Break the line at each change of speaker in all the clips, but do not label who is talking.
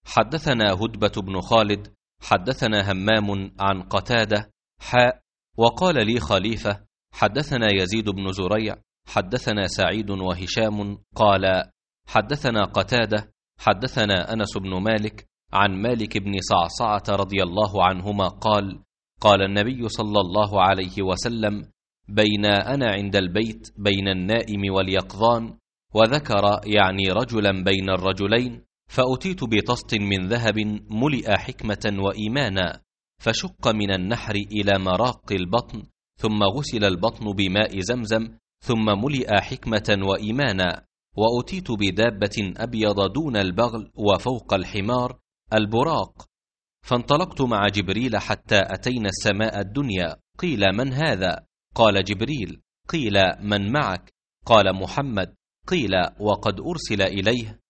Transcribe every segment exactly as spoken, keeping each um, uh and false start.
حدثنا هدبة بن خالد حدثنا همام عن قتادة حاء. وقال لي خليفة حدثنا يزيد بن زريع حدثنا سعيد وهشام قال حدثنا قتادة حدثنا أنس بن مالك عن مالك بن صعصعة رضي الله عنهما قال قال النبي صلى الله عليه وسلم بين أنا عند البيت بين النائم واليقظان، وذكر يعني رجلا بين الرجلين، فأتيت بطست من ذهب ملئ حكمة وإيمانا، فشق من النحر إلى مراق البطن، ثم غسل البطن بماء زمزم، ثم ملئ حكمة وإيمانا. وأتيت بدابة أبيض دون البغل وفوق الحمار البراق، فانطلقت مع جبريل حتى أتينا السماء الدنيا. قيل من هذا؟ قال جبريل. قيل من معك؟ قال محمد. قيل وقد أرسل إليه؟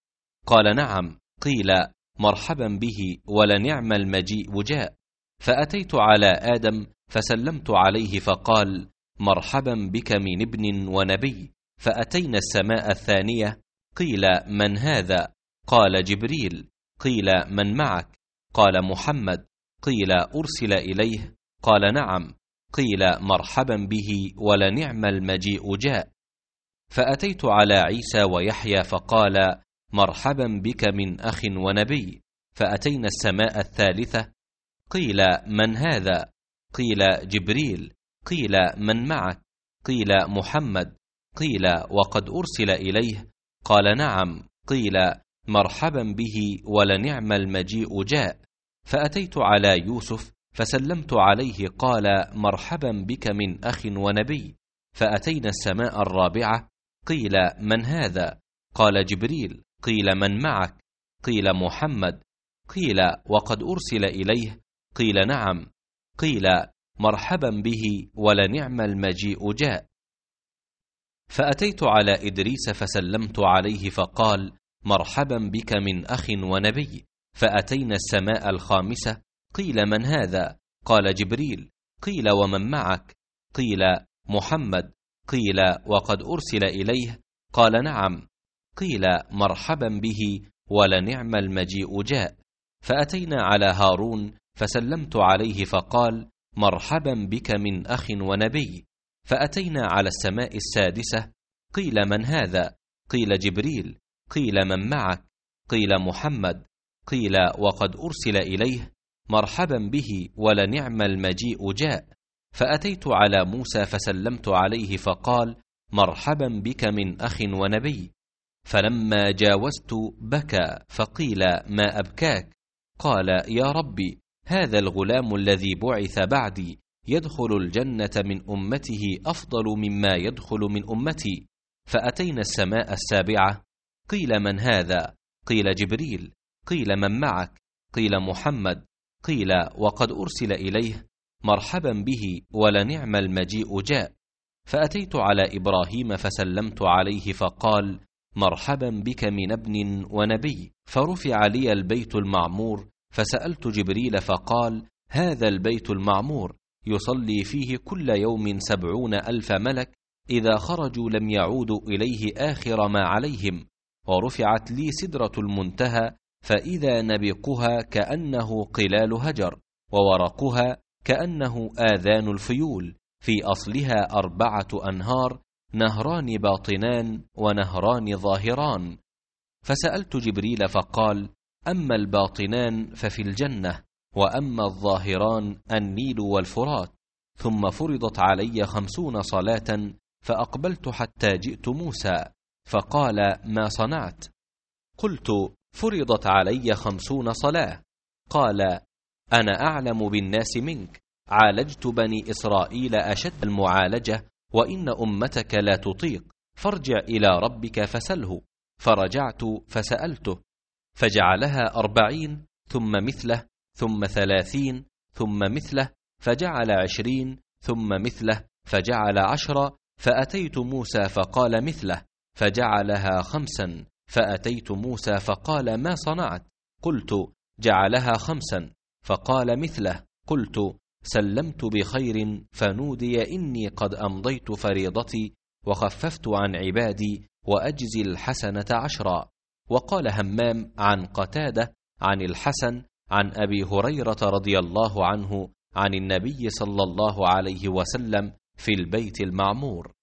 قال نعم. قيل مرحبا به ولنعم المجيء جاء. فأتيت على آدم فسلمت عليه فقال مرحبا بك من ابن ونبي. فأتينا السماء الثانية. قيل من هذا؟ قال جبريل. قيل من معك؟ قال محمد. قيل أرسل إليه؟ قال نعم. قيل مرحبا به ولنعم المجيء جاء. فأتيت على عيسى ويحيى فقال مرحبا بك من أخ ونبي. فأتينا السماء الثالثة. قيل من هذا؟ قيل جبريل. قيل من معك؟ قيل محمد. قيل وقد أرسل إليه؟ قال نعم. قيل مرحبا به ولنعم المجيء جاء. فأتيت على يوسف فسلمت عليه قال مرحبا بك من أخ ونبي. فأتينا السماء الرابعة. قيل من هذا؟ قال جبريل. قيل من معك؟ قيل محمد. قيل وقد أرسل إليه؟ قيل نعم. قيل مرحبا به ولنعم المجيء جاء. فأتيت على إدريس فسلمت عليه فقال مرحبا بك من أخ ونبي. فأتينا السماء الخامسة. قيل من هذا؟ قال جبريل. قيل ومن معك؟ قيل محمد. قيل وقد أرسل إليه؟ قال نعم. قيل مرحبا به ولنعم المجيء جاء. فأتينا على هارون فسلمت عليه فقال مرحبا بك من أخ ونبي. فأتينا على السماء السادسة. قيل من هذا؟ قيل جبريل. قيل من معك؟ قيل محمد. قيل وقد أرسل إليه؟ مرحبا به ولنعم المجيء جاء. فأتيت على موسى فسلمت عليه فقال مرحبا بك من أخ ونبي. فلما جاوزت بكى فقيل ما أبكاك؟ قال يا ربي هذا الغلام الذي بعث بعدي يدخل الجنة من أمته أفضل مما يدخل من أمتي. فأتينا السماء السابعة. قيل من هذا؟ قيل جبريل. قيل من معك؟ قيل محمد. قيل وقد أرسل إليه؟ مرحبا به ولنعم المجيء جاء. فأتيت على إبراهيم فسلمت عليه فقال مرحبا بك من ابن ونبي. فرفع لي البيت المعمور فسألت جبريل فقال هذا البيت المعمور يصلي فيه كل يوم سبعون ألف ملك، إذا خرجوا لم يعودوا إليه آخر ما عليهم. ورفعت لي سدرة المنتهى فإذا نبقها كأنه قلال هجر، وورقها كأنه آذان الفيول، في أصلها أربعة أنهار، نهران باطنان ونهران ظاهران. فسألت جبريل فقال أما الباطنان ففي الجنة، وأما الظاهران النيل والفرات. ثم فرضت علي خمسون صلاة، فأقبلت حتى جئت موسى فقال ما صنعت؟ قلت فرضت علي خمسون صلاة. قال أنا أعلم بالناس منك، عالجت بني إسرائيل أشد المعالجة، وإن أمتك لا تطيق، فارجع إلى ربك فسله. فرجعت فسألته فجعلها أربعين، ثم مثله، ثم ثلاثين، ثم مثله، فجعل عشرين، ثم مثله، فجعل عشرة. فأتيت موسى فقال مثله، فجعلها خمسا. فأتيت موسى فقال ما صنعت؟ قلت جعلها خمسا. فقال مثله. قلت سلمت بخير، فنودي إني قد أمضيت فريضتي وخففت عن عبادي وأجزي الحسنة عشرا. وقال همام عن قتادة عن الحسن عن أبي هريرة رضي الله عنه عن النبي صلى الله عليه وسلم في البيت المعمور.